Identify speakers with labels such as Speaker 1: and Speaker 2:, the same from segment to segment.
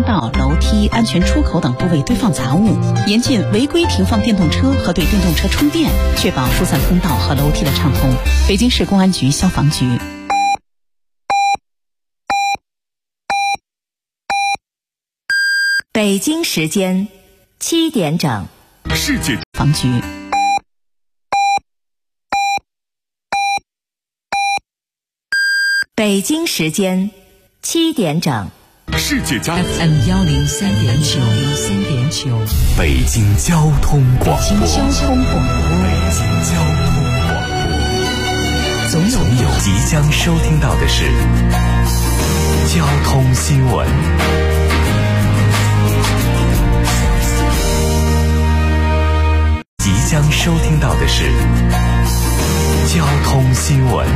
Speaker 1: 道、楼梯、安全出口等部位堆放杂物，严禁违规停放电动车和对电动车充电，确保疏散通道和楼梯的畅通。北京市公安局消防局。
Speaker 2: 北京时间7点整，
Speaker 3: 世界
Speaker 1: 防局。
Speaker 2: 北京时间7点整，
Speaker 3: 世界交
Speaker 4: FM103.9，
Speaker 3: 北京交通广播，
Speaker 4: 北京交通广播，总有
Speaker 3: 即将收听到的是交通新闻。即将收听到的是交通新闻。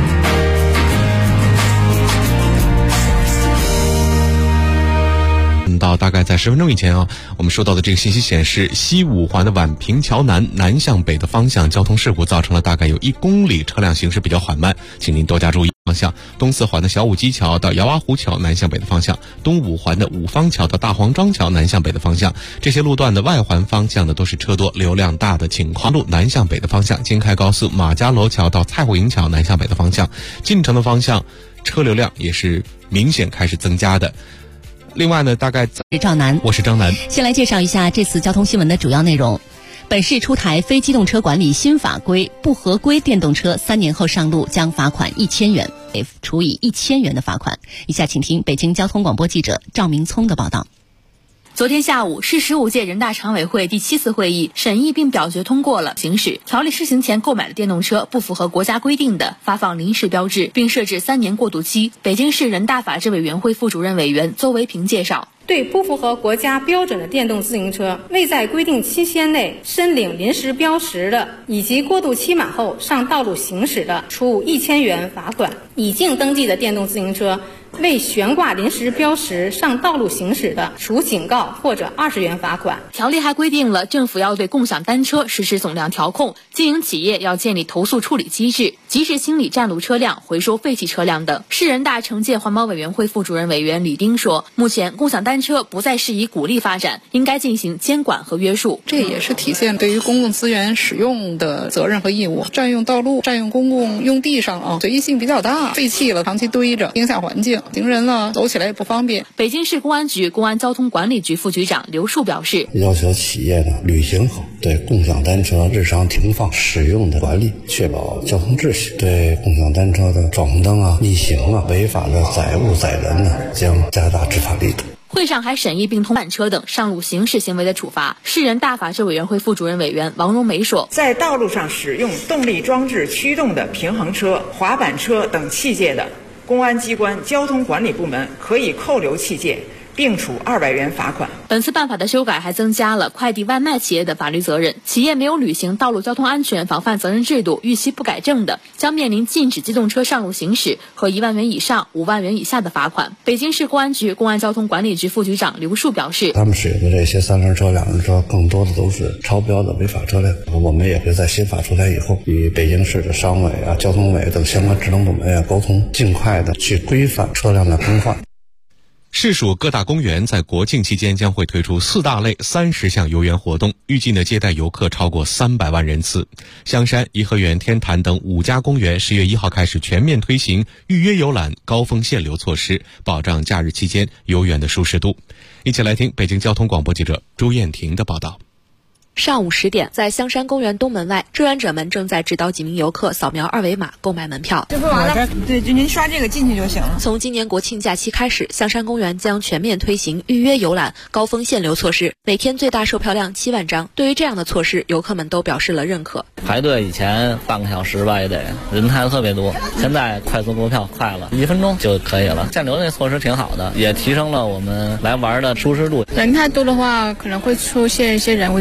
Speaker 5: 到大概在10分钟以前我们收到的这个信息显示，西五环的宛平桥南向北的方向交通事故造成了大概有1公里车辆行驶比较缓慢，请您多加注意。方向东四环的小武基桥到姚洼湖桥南向北的方向，东五环的五方桥到大黄庄桥南向北的方向，这些路段的外环方向呢都是车多流量大的情况。路南向北的方向，京开高速马家楼桥到蔡户营桥南向北的方向，进城的方向车流量也是明显开始增加的。另外呢，大概
Speaker 1: 赵楠，
Speaker 5: 我是张楠。
Speaker 1: 先来介绍一下这次交通新闻的主要内容。本市出台非机动车管理新法规，不合规电动车3年后上路将罚款1000元，处以1000元的罚款。以下请听北京交通广播记者赵明聪的报道。
Speaker 6: 昨天下午，市15届人大常委会第7次会议审议并表决通过了行驶条例施行前购买的电动车不符合国家规定的，发放临时标志，并设置3年过渡期。北京市人大法制委员会副主任委员邹维平介绍，
Speaker 7: 对不符合国家标准的电动自行车，未在规定期限内申领临时标识的，以及过渡期满后上道路行驶的，处1000元罚款。已经登记的电动自行车未悬挂临时标识上道路行驶的，处警告或者20元罚款。
Speaker 6: 条例还规定了政府要对共享单车实施总量调控，经营企业要建立投诉处理机制，及时清理占路车辆、回收废弃车辆等。市人大城建环保委员会副主任委员李丁说，目前共享单车不再适宜鼓励发展，应该进行监管和约束。
Speaker 8: 这也是体现对于公共资源使用的责任和义务。占用道路、占用公共用地上随意性比较大，废弃了长期堆着，影响环境，行人呢走起来也不方便。
Speaker 6: 北京市公安局公安交通管理局副局长刘树表示，
Speaker 9: 要求企业呢履行好对共享单车日常停放使用的管理，确保交通秩序。对共享单车的闯红灯逆行违法的载物载人呢，将加大执法力度。
Speaker 6: 会上还审议并通慢车等上路行驶行为的处罚。市人大法制委员会副主任委员王荣梅说，
Speaker 10: 在道路上使用动力装置驱动的平衡车、滑板车等器械的，公安机关交通管理部门可以扣留器械，并处200元罚款。
Speaker 6: 本次办法的修改还增加了快递外卖企业的法律责任，企业没有履行道路交通安全防范责任制度，逾期不改正的，将面临禁止机动车上路行驶和1万元以上5万元以下的罚款。北京市公安局公安交通管理局副局长刘树表示，
Speaker 9: 他们使用的这些3轮车、2轮车更多的都是超标的违法车辆，我们也会在新法出台以后与北京市的商委交通委等相关职能部门沟通，尽快的去规范车辆的更换。
Speaker 5: 市属各大公园在国庆期间将会推出4大类30项游园活动，预计接待游客超过300万人次。香山、颐和园、天坛等5家公园10月1号开始全面推行预约游览高峰限流措施，保障假日期间游园的舒适度。一起来听北京交通广播记者朱艳婷的报道。
Speaker 11: 上午10点，在香山公园东门外，志愿者们正在指导几名游客扫描2维码购买门票。
Speaker 12: 支付完了，对，就您刷这个进去就行了。
Speaker 11: 从今年国庆假期开始，香山公园将全面推行预约游览高峰限流措施，每天最大售票量7万张。对于这样的措施，游客们都表示了认可。
Speaker 13: 排队以前半个小时吧也得，人太特别多，现在快速购票快了，1分钟就可以了。限流那措施挺好的，也提升了我们来玩的舒适度。
Speaker 12: 人太多的话，可能会出现一些人为的事故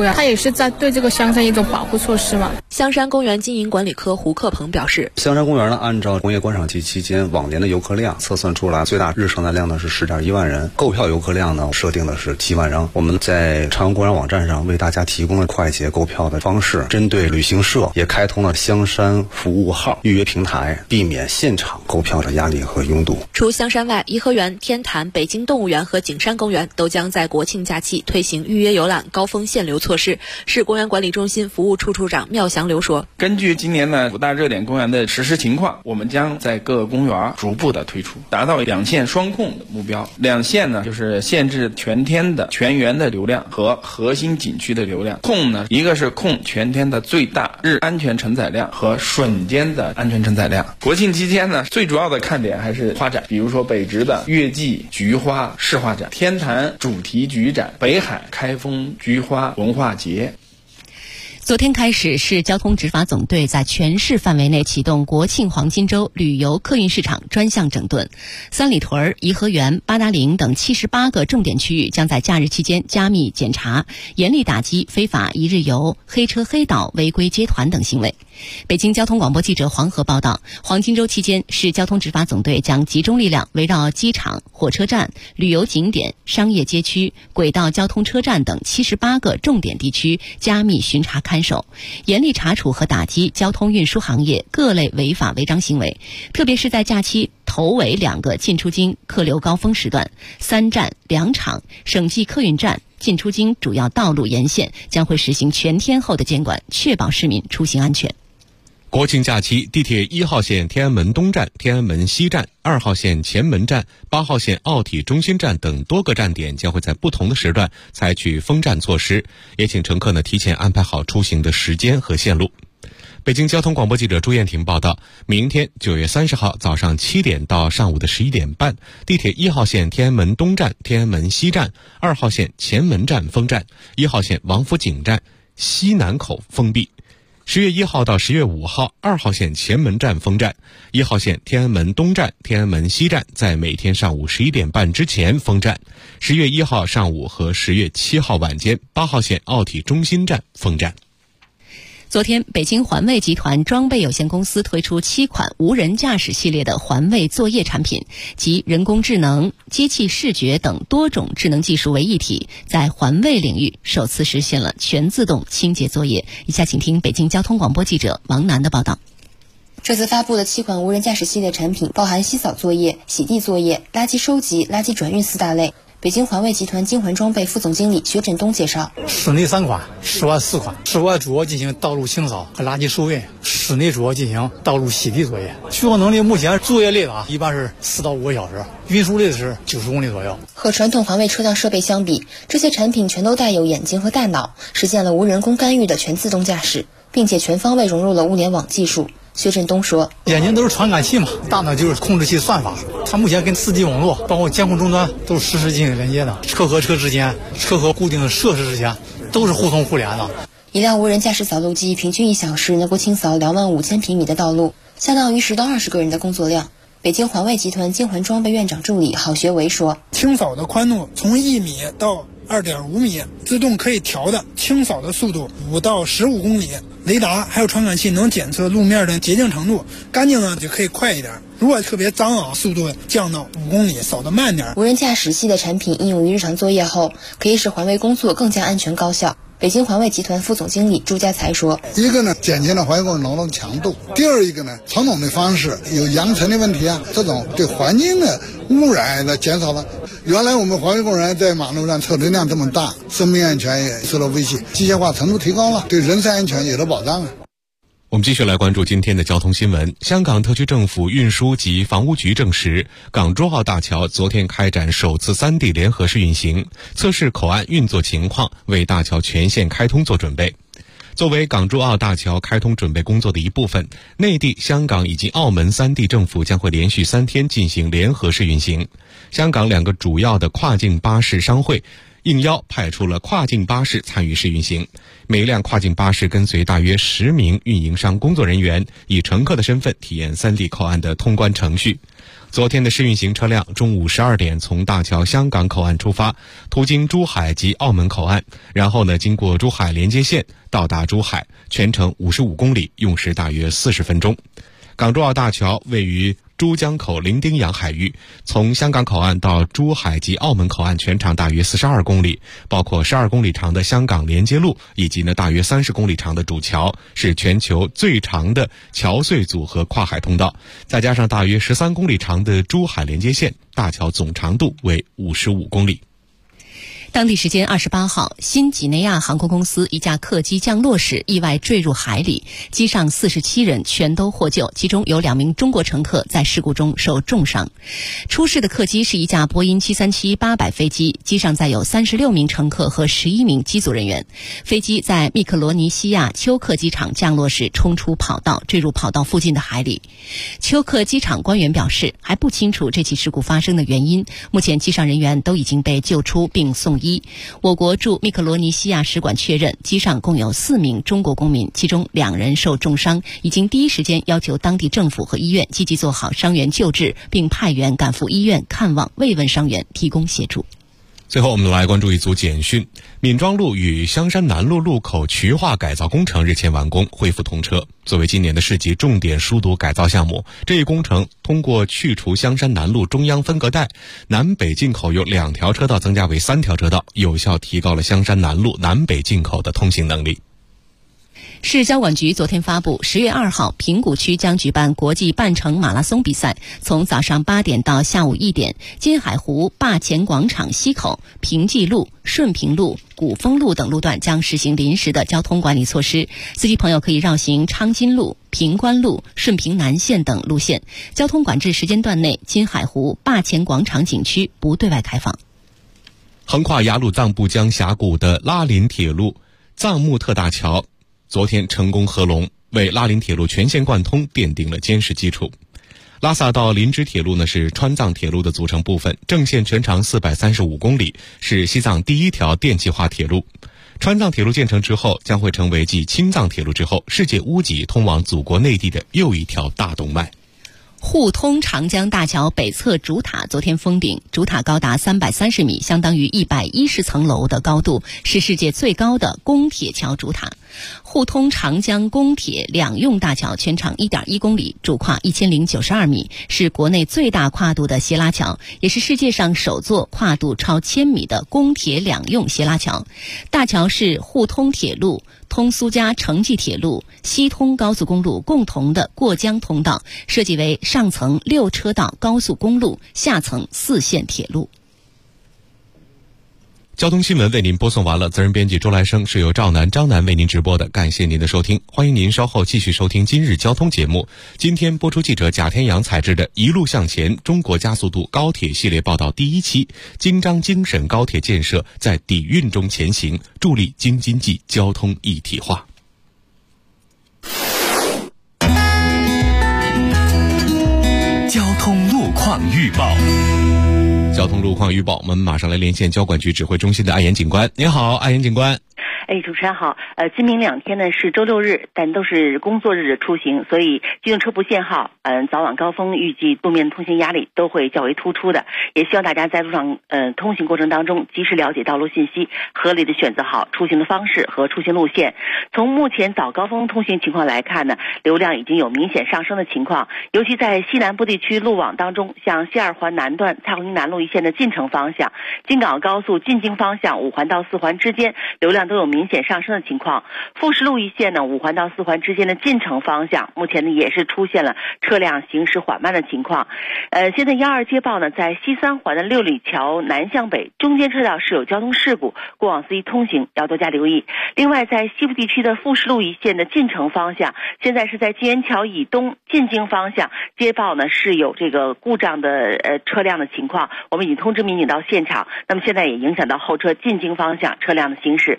Speaker 7: 了，它也是在对这个香山一种保护措施嘛。
Speaker 11: 香山公园经营管理科胡克鹏表示，
Speaker 14: 香山公园呢，按照工业观赏期期间往年的游客量测算出来，最大日承载量呢是10.1万人，购票游客量呢设定的是7万人。我们在朝阳公园网站上为大家提供了快捷购票的方式，针对旅行社也开通了香山服务号预约平台，避免现场购票的压力和拥堵。
Speaker 11: 除香山外，颐和园、天坛、北京动物园和景山公园都将在国庆假期推行预约游览高峰限流措施。市公园管理中心服务处处长缪祥流说，
Speaker 15: 根据今年呢5大热点公园的实施情况，我们将在各个公园逐步的推出，达到2线双控的目标。2线呢就是限制全天的全园的流量和核心景区的流量，控呢一个是控全天的最大日安全承载量和瞬间的安全承载量。国庆期间呢，最主要的看点还是花展，比如说北直的月季菊花市画展、天坛主题菊展、北海开封菊花文化节。
Speaker 1: 昨天开始，市交通执法总队在全市范围内启动国庆黄金周旅游客运市场专项整顿。三里屯、颐和园、八达岭等78个重点区域将在假日期间加密检查，严厉打击非法一日游、黑车黑导、违规接团等行为。北京交通广播记者黄河报道，黄金周期间，市交通执法总队将集中力量围绕机场、火车站、旅游景点、商业街区、轨道交通车站等78个重点地区加密巡查看守，严厉查处和打击交通运输行业各类违法违章行为，特别是在假期头尾2个进出京客流高峰时段，3站2场省际客运站进出京主要道路沿线将会实行全天候的监管，确保市民出行安全。
Speaker 5: 国庆假期，地铁1号线天安门东站、天安门西站、2号线前门站、8号线奥体中心站等多个站点将会在不同的时段采取封站措施，也请乘客提前安排好出行的时间和线路。北京交通广播记者朱艳婷报道，明天9月30号早上7点到上午的11点半，地铁1号线天安门东站、天安门西站、2号线前门站封站，1号线王府井站西南口封闭。10月1号到10月5号，2号线前门站封站，1号线天安门东站、天安门西站在每天上午11点半之前封站。10月1号上午和10月7号晚间，8号线奥体中心站封站。
Speaker 1: 昨天，北京环卫集团装备有限公司推出7款无人驾驶系列的环卫作业产品，集人工智能、机器视觉等多种智能技术为一体，在环卫领域首次实现了全自动清洁作业。以下请听北京交通广播记者王楠的报道。
Speaker 16: 这次发布的7款无人驾驶系列产品包含洗扫作业、洗地作业、垃圾收集、垃圾转运4大类。北京环卫集团金环装备副总经理薛振东介绍，
Speaker 17: 室内3款，室外4款。室外主要进行道路清扫和垃圾收运，室内主要进行道路洗地作业。续航能力目前作业类的一般是4到5个小时，运输类的是90公里左右。
Speaker 16: 和传统环卫车辆设备相比，这些产品全都带有眼睛和大脑，实现了无人工干预的全自动驾驶，并且全方位融入了物联网技术。薛振东说，
Speaker 17: 眼睛都是传感器嘛，大脑就是控制器算法，它目前跟4G 网络包括监控终端都是实时进行连接的，车和车之间、车和固定的设施之间都是互通互联的。
Speaker 16: 一辆无人驾驶扫路机平均1小时能够清扫25000平米的道路，相当于10到20个人的工作量。北京环卫集团金环装备院长助理郝学维说，
Speaker 18: 清扫的宽度从1米到2.5米，自动可以调的，清扫的速度5到15公里，雷达还有传感器能检测路面的洁净程度，干净呢就可以快一点，如果特别脏速度降到5公里，扫得慢点。
Speaker 16: 无人驾驶系的产品应用于日常作业后，可以使环卫工作更加安全高效。北京环卫集团副总经理朱家才说，
Speaker 19: 一个呢减轻了环卫工劳动强度，第二一个呢传统的方式有扬尘的问题这种对环境的污染的减少了。原来我们环卫工人在马路上车流量这么大，生命安全也受到威胁，机械化程度提高了，对人身安全有了保障
Speaker 5: 我们继续来关注今天的交通新闻。香港特区政府运输及房屋局证实，港珠澳大桥昨天开展首次3D 联合试运行，测试口岸运作情况，为大桥全线开通做准备。作为港珠澳大桥开通准备工作的一部分，内地、香港以及澳门3地政府将会连续3天进行联合试运行。香港2个主要的跨境巴士商会应邀派出了跨境巴士参与试运行。每一辆跨境巴士跟随大约10名运营商工作人员，以乘客的身份体验3地口岸的通关程序。昨天的试运行车辆中午12点从大桥香港口岸出发，途经珠海及澳门口岸，然后经过珠海连接线到达珠海，全程55公里，用时大约40分钟。港珠澳大桥位于珠江口伶仃洋海域，从香港口岸到珠海及澳门口岸全长大约42公里，包括12公里长的香港连接路以及大约30公里长的主桥，是全球最长的桥隧组合跨海通道，再加上大约13公里长的珠海连接线，大桥总长度为55公里。
Speaker 1: 当地时间28号，新几内亚航空公司一架客机降落时意外坠入海里，机上47人全都获救，其中有2名中国乘客在事故中受重伤。出事的客机是一架波音737-800飞机，机上载有36名乘客和11名机组人员。飞机在密克罗尼西亚丘克机场降落时冲出跑道，坠入跑道附近的海里。丘克机场官员表示，还不清楚这起事故发生的原因，目前机上人员都已经被救出并送医。我国驻密克罗尼西亚使馆确认，机上共有4名中国公民，其中2人受重伤，已经第一时间要求当地政府和医院积极做好伤员救治，并派员赶赴医院看望慰问伤员，提供协助。
Speaker 5: 最后我们来关注一组简讯。闵庄路与香山南路路口渠化改造工程日前完工，恢复通车。作为今年的市级重点疏堵改造项目，这一工程通过去除香山南路中央分隔带，南北进口由2条车道增加为3条车道，有效提高了香山南路南北进口的通行能力。
Speaker 1: 市交管局昨天发布，10月2号，平谷区将举办国际半程马拉松比赛，从早上8点到下午1点，金海湖坝前广场西口、平济路、顺平路、古风路等路段将实行临时的交通管理措施，司机朋友可以绕行昌金路、平关路、顺平南线等路线。交通管制时间段内，金海湖坝前广场景区不对外开放。
Speaker 5: 横跨雅鲁藏布江峡谷的拉林铁路藏木特大桥昨天成功合龙，为拉林铁路全线贯通奠定了坚实基础。拉萨到林芝铁路是川藏铁路的组成部分，正线全长435公里，是西藏第1条电气化铁路。川藏铁路建成之后，将会成为继青藏铁路之后，世界屋脊通往祖国内地的又一条大动脉。
Speaker 1: 沪通长江大桥北侧主塔昨天封顶，主塔高达330米，相当于110层楼的高度，是世界最高的公铁桥主塔。沪通长江公铁两用大桥全长1.1公里，主跨1092米，是国内最大跨度的斜拉桥，也是世界上首座跨度超1000米的公铁两用斜拉桥。大桥是沪通铁路、通苏嘉城际铁路、西通高速公路共同的过江通道，设计为上层6车道高速公路，下层4线铁路。
Speaker 5: 交通新闻为您播送完了，责任编辑周来生，是由赵楠、张楠为您直播的，感谢您的收听，欢迎您稍后继续收听今日交通节目。今天播出记者贾天阳采制的《一路向前：中国加速度高铁系列报道》第1期，京张京沈高铁建设在底蕴中前行，助力京津冀交通一体化。
Speaker 3: 交通路况预报。
Speaker 5: 交通路况预报，我们马上来连线交管局指挥中心的艾岩警官。您好，艾岩警官。
Speaker 20: 主持人好。今明2天呢是周6日，但都是工作日的出行，所以机动车不限号，早晚高峰预计路面通行压力都会较为突出的，也希望大家在路上通行过程当中及时了解道路信息，合理的选择好出行的方式和出行路线。从目前早高峰通行情况来看呢，流量已经有明显上升的情况，尤其在西南部地区路网当中，像西2环南段蔡胡营南路一线的进城方向、京港澳高速进京方向5环到4环之间流量都有明显上升的情况。富士路一线呢5环到4环之间的进城方向目前呢也是出现了车辆行驶缓慢的情况。现在12接报呢，在西3环的6里桥南向北中间车道是有交通事故，过往司机通行要多加留意。另外在西部地区的富士路一线的进城方向，现在是在金源桥以东进京方向接报呢是有这个故障的车辆的情况，我们已经通知民警到现场，那么现在也影响到后车进京方向车辆的行驶，过往司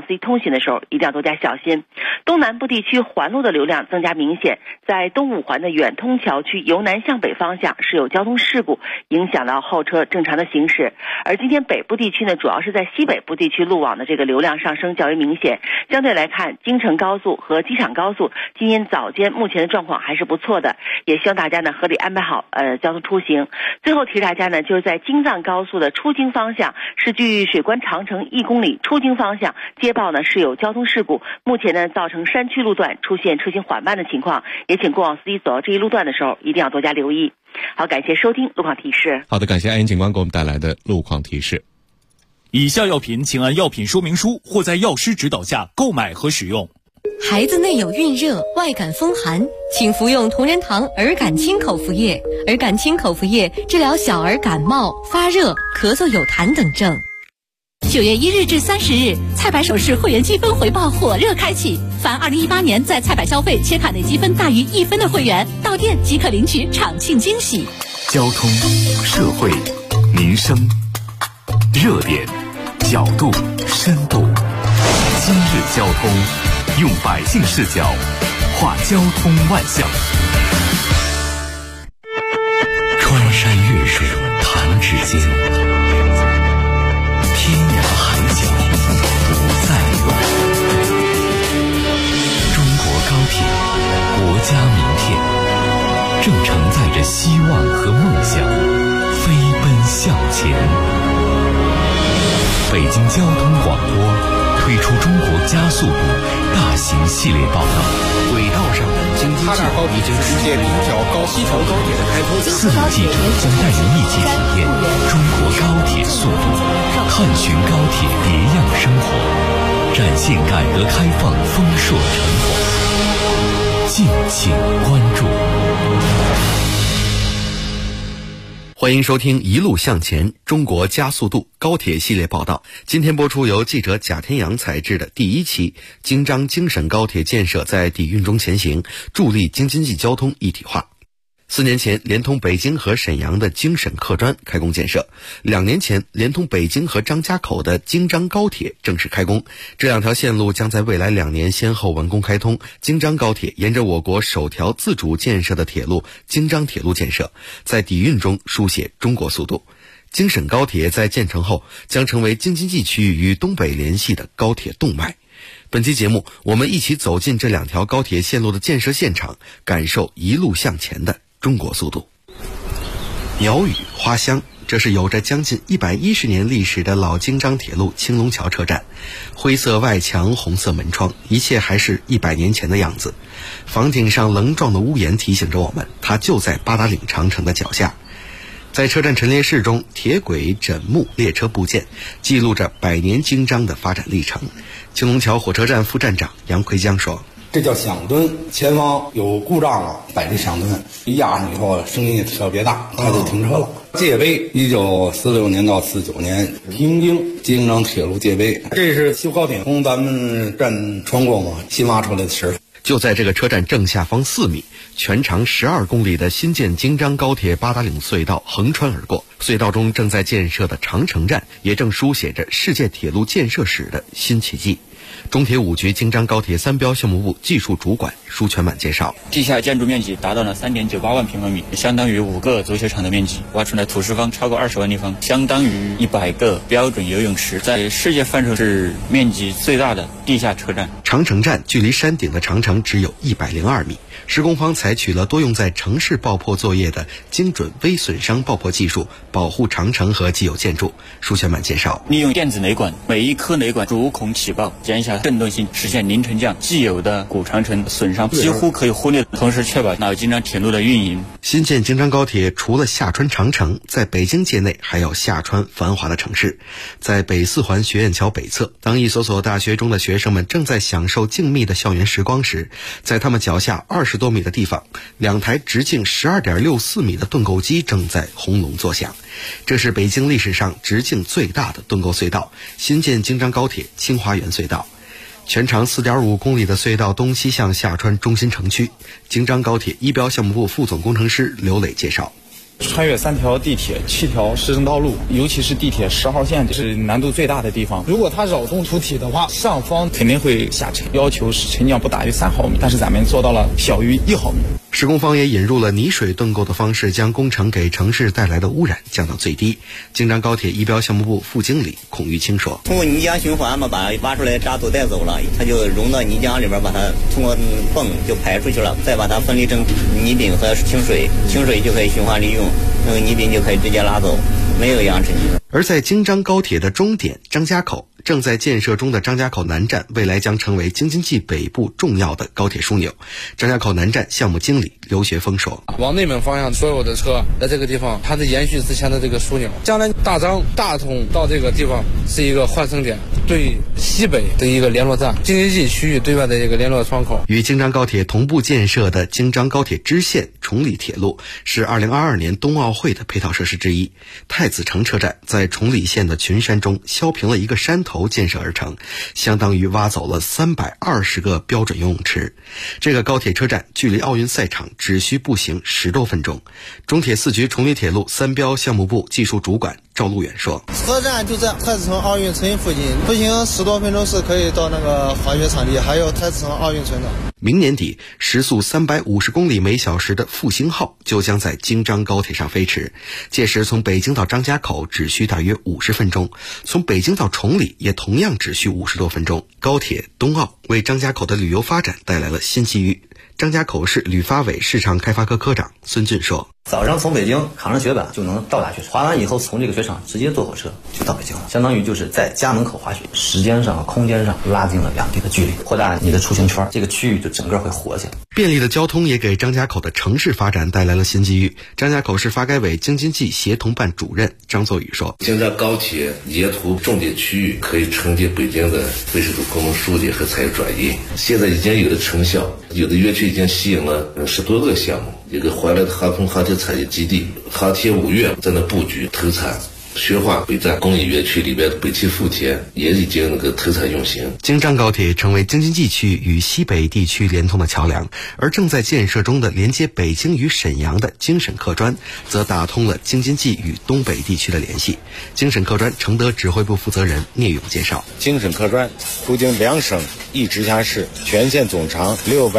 Speaker 20: 司机通行的时候一定要多加小心。东南部地区环路的流量增加明显，在东五环的远通桥区由南向北方向是有交通事故，影响到后车正常的行驶。而今天北部地区呢，主要是在西北部地区路网的这个流量上升较为明显。相对来看，京承高速和机场高速今天早间目前的状况还是不错的，也希望大家呢合理安排好交通出行。最后提示大家呢，就是在京藏高速的出京方向，是距水关长城1公里，出京方向接报呢是有交通事故，目前呢造成山区路段出现车行缓慢的情况，也请过往司机走到这一路段的时候一定要多加留意。好，感谢收听路况提示。
Speaker 5: 好的，感谢安警官给我们带来的路况提示。
Speaker 21: 以下药品请按药品说明书或在药师指导下购买和使用。
Speaker 22: 孩子内有孕热、外感风寒，请服用同仁堂儿感清口服液。儿感清口服液治疗小儿感冒、发热、咳嗽有痰等症。
Speaker 23: 9月1日至30日，菜百首饰会员积分回报火热开启，凡2018年在菜百消费且卡内积分大于1分的会员，到店即可领取场庆惊喜。
Speaker 3: 交通、社会、民生、热点、角度、深度，今日交通，用百姓视角画交通万象。穿山越水弹指间，天涯海角不再远。中国高铁，国家名片，正承载着希望和梦想，飞奔向前。北京交通广播推出中国加速度大型系列报道，轨道上的京津冀已经实现1条西条高铁的开通。4路记者将带您一起体验中国高铁速度，探寻高铁别样生活，展现改革开放丰硕成果。敬请关注。
Speaker 24: 欢迎收听一路向前中国加速度高铁系列报道。今天播出由记者贾天阳采制的第1期京张京沈高铁建设在底蕴中前行，助力京津冀交通一体化。4年前，连通北京和沈阳的京沈客专开工建设；2年前，连通北京和张家口的京张高铁正式开工。这2条线路将在未来2年先后完工开通。京张高铁沿着我国首条自主建设的铁路京张铁路建设，在底蕴中书写中国速度。京沈高铁在建成后，将成为京津冀区域与东北联系的高铁动脉。本期节目，我们一起走进这2条高铁线路的建设现场，感受一路向前的中国速度。鸟语花香，这是有着将近110年历史的老京张铁路青龙桥车站。灰色外墙，红色门窗，一切还是100年前的样子。房顶上棱状的屋檐提醒着我们，它就在八达岭长城的脚下。在车站陈列室中，铁轨、枕木、列车部件记录着100年京张的发展历程。青龙桥火车站副站长杨奎江说，
Speaker 25: 这叫响墩，前方有故障了，摆这响墩，一压上以后声音也特别大，他就停车了。界碑1946年到49年平津京张铁路界碑，这是修高铁从咱们站穿过嘛，新挖出来的石头。
Speaker 24: 就在这个车站正下方4米，全长12公里的新建京张高铁八达岭隧道横穿而过。隧道中正在建设的长城站，也正书写着世界铁路建设史的新奇迹。中铁5局京张高铁3标项目部技术主管舒全满介绍，
Speaker 26: 地下建筑面积达到了3.98万平方米，相当于5个足球场的面积，挖出来土石方超过20万立方，相当于100个标准游泳池，在世界范畴是面积最大的地下车站。
Speaker 24: 长城站距离山顶的长城只有102米，施工方采取了多用在城市爆破作业的精准微损伤爆破技术，保护长城和既有建筑。舒全满介绍，
Speaker 26: 利用电子雷管，每一颗雷管逐孔起爆，减小振动性，实现零沉降，既有的古长城损伤几乎可以忽略，同时确保老京张铁路的运营。
Speaker 24: 新建京张高铁除了下穿长城，在北京界内还要下穿繁华的城市。在北4环学院桥北侧，当一所所大学中的学生们正在享受静谧的校园时光时，在他们脚下20多米的地方，2台直径12.64米的盾构机正在轰隆作响。这是北京历史上直径最大的盾构隧道——新建京张高铁清华园隧道。全长4.5公里的隧道东西向下穿中心城区。京张高铁1标项目部副总工程师刘磊介绍，
Speaker 2: 穿越3条地铁、7条市政道路，尤其是地铁10号线是难度最大的地方。如果它扰动土体的话，上方肯定会下沉，要求是沉降不大于3毫米，但是咱们做到了小于1毫米。
Speaker 24: 施工方也引入了泥水盾构的方式，将工程给城市带来的污染降到最低。京张高铁仪表项目部副经理孔玉清说：“
Speaker 4: 通过泥浆循环嘛，把挖出来渣土带走了，它就融到泥浆里边，把它通过泵就排出去了，再把它分离成泥丙和清水，清水就可以循环利用，那个泥丙就可以直接拉走，没有扬尘迹。”
Speaker 24: 而在京张高铁的终点张家口，正在建设中的张家口南站未来将成为京津冀北部重要的高铁枢纽。张家口南站项目经理刘学峰说：“
Speaker 6: 往内蒙方向所有的车在这个地方，它是延续之前的这个枢纽，将来大张大通到这个地方是一个换乘点，对西北的一个联络站，京津冀区域对外的一个联络窗口。”
Speaker 24: 与京张高铁同步建设的京张高铁支线崇礼铁路是2022年冬奥会的配套设施之一。太子城车站在崇礼县的群山中削平了一个山头建设而成，相当于挖走了320个标准游泳池。这个高铁车站距离奥运赛场只需步行10多分钟。中铁4局崇礼铁路3标项目部技术主管赵路远说：“
Speaker 8: 车站就在太子城奥运村附近，步行10多分钟是可以到那个滑雪场地，还有太子城奥运村的。”
Speaker 24: 明年底，时速350公里每小时的复兴号就将在京张高铁上飞驰，届时从北京到张家口只需大约50分钟，从北京到崇礼也同样只需50多分钟。高铁冬奥为张家口的旅游发展带来了新机遇。张家口市旅发委市场开发科科长孙俊说：“
Speaker 9: 早上从北京扛着雪板就能到达雪场，滑完以后从这个雪场直接坐火车就到北京了，相当于就是在家门口滑雪，时间上、空间上拉近了两地的距离，扩大你的出行圈，这个区域就整个会活起来。”
Speaker 24: 便利的交通也给张家口的城市发展带来了新机遇。张家口市发改委京津冀协同办主任张作宇说：“
Speaker 10: 京张高铁沿途重点区域可以承接北京的北水土功能输电和产业转移，现在已经有了成效，有的园区已经吸引了10多个项目，一个华莱的航空航天产业基地，航天5院在那布局投产。宣化北站工业园区里边的北汽富田也已经投产用型。
Speaker 24: 京张高铁成为京津冀区与西北地区连通的桥梁，而正在建设中的连接北京与沈阳的京沈客专，则打通了京津冀与东北地区的联系。京沈客专承德指挥部负责人聂勇介绍：“
Speaker 27: 京沈客专途经2省1直辖市，全线总长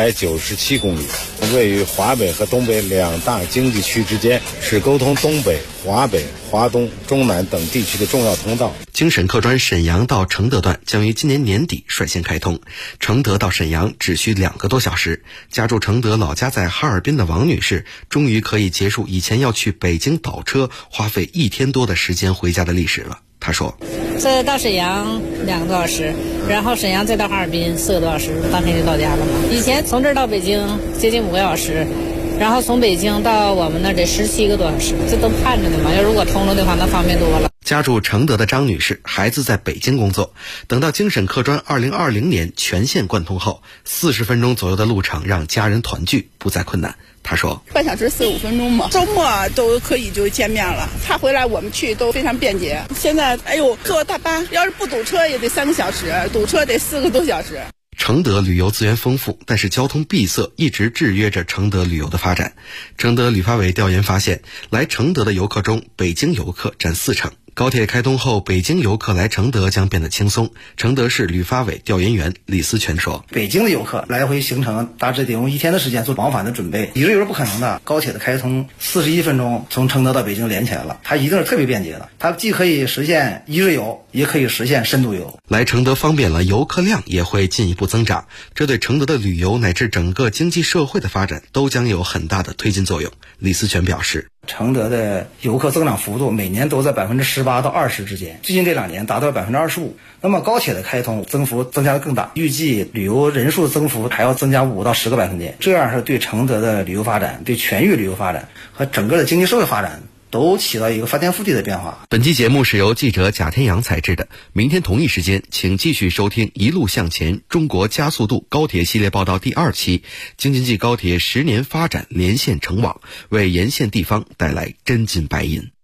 Speaker 27: 697公里，位于华北和东北2大经济区之间，是沟通东北、华北、华东、中南等地区的重要通道。”
Speaker 24: 京沈客专沈阳到承德段将于今年年底率先开通，承德到沈阳只需2个多小时。家住承德、老家在哈尔滨的王女士，终于可以结束以前要去北京倒车花费1天多的时间回家的历史了。她说：“
Speaker 28: 这到沈阳2个多小时，然后沈阳再到哈尔滨4个多小时，当天就到家了嘛。以前从这儿到北京接近5个小时。然后从北京到我们那儿得17个多小时，这都盼着呢嘛。要如果通了的话，那方便多了。”
Speaker 24: 家住承德的张女士，孩子在北京工作，等到京沈客专2020年全线贯通后，40分钟左右的路程让家人团聚不再困难。她说：“
Speaker 29: 半小时45分钟嘛，周末都可以就见面了。他回来我们去都非常便捷。现在坐大巴，要是不堵车也得3个小时，堵车得4个多小时。”
Speaker 24: 承德旅游资源丰富，但是交通闭塞一直制约着承德旅游的发展。承德旅发委调研发现，来承德的游客中，北京游客占4成。高铁开通后，北京游客来承德将变得轻松。承德市旅发委调研员李思全说：“
Speaker 30: 北京的游客来回行程大致得用1天的时间做往返的准备，1日游是不可能的。高铁的开通41分钟从承德到北京连起来了，它一定是特别便捷的。它既可以实现1日游，也可以实现深度游。
Speaker 24: 来承德方便了，游客量也会进一步增长，这对承德的旅游乃至整个经济社会的发展都将有很大的推进作用。”李思全表示：“
Speaker 30: 承德的游客增长幅度每年都在18%到20%之间，最近这2年达到25%。那么高铁的开通增幅增加的更大，预计旅游人数增幅还要增加5到10个百分点。这样是对承德的旅游发展、对全域旅游发展和整个的经济社会发展都起到一个翻天覆地的变化。”
Speaker 24: 本期节目是由记者贾天阳采制的。明天同一时间，请继续收听《一路向前：中国加速度高铁系列报道》第2期。京津冀高铁10年发展连线成网，为沿线地方带来真金白银。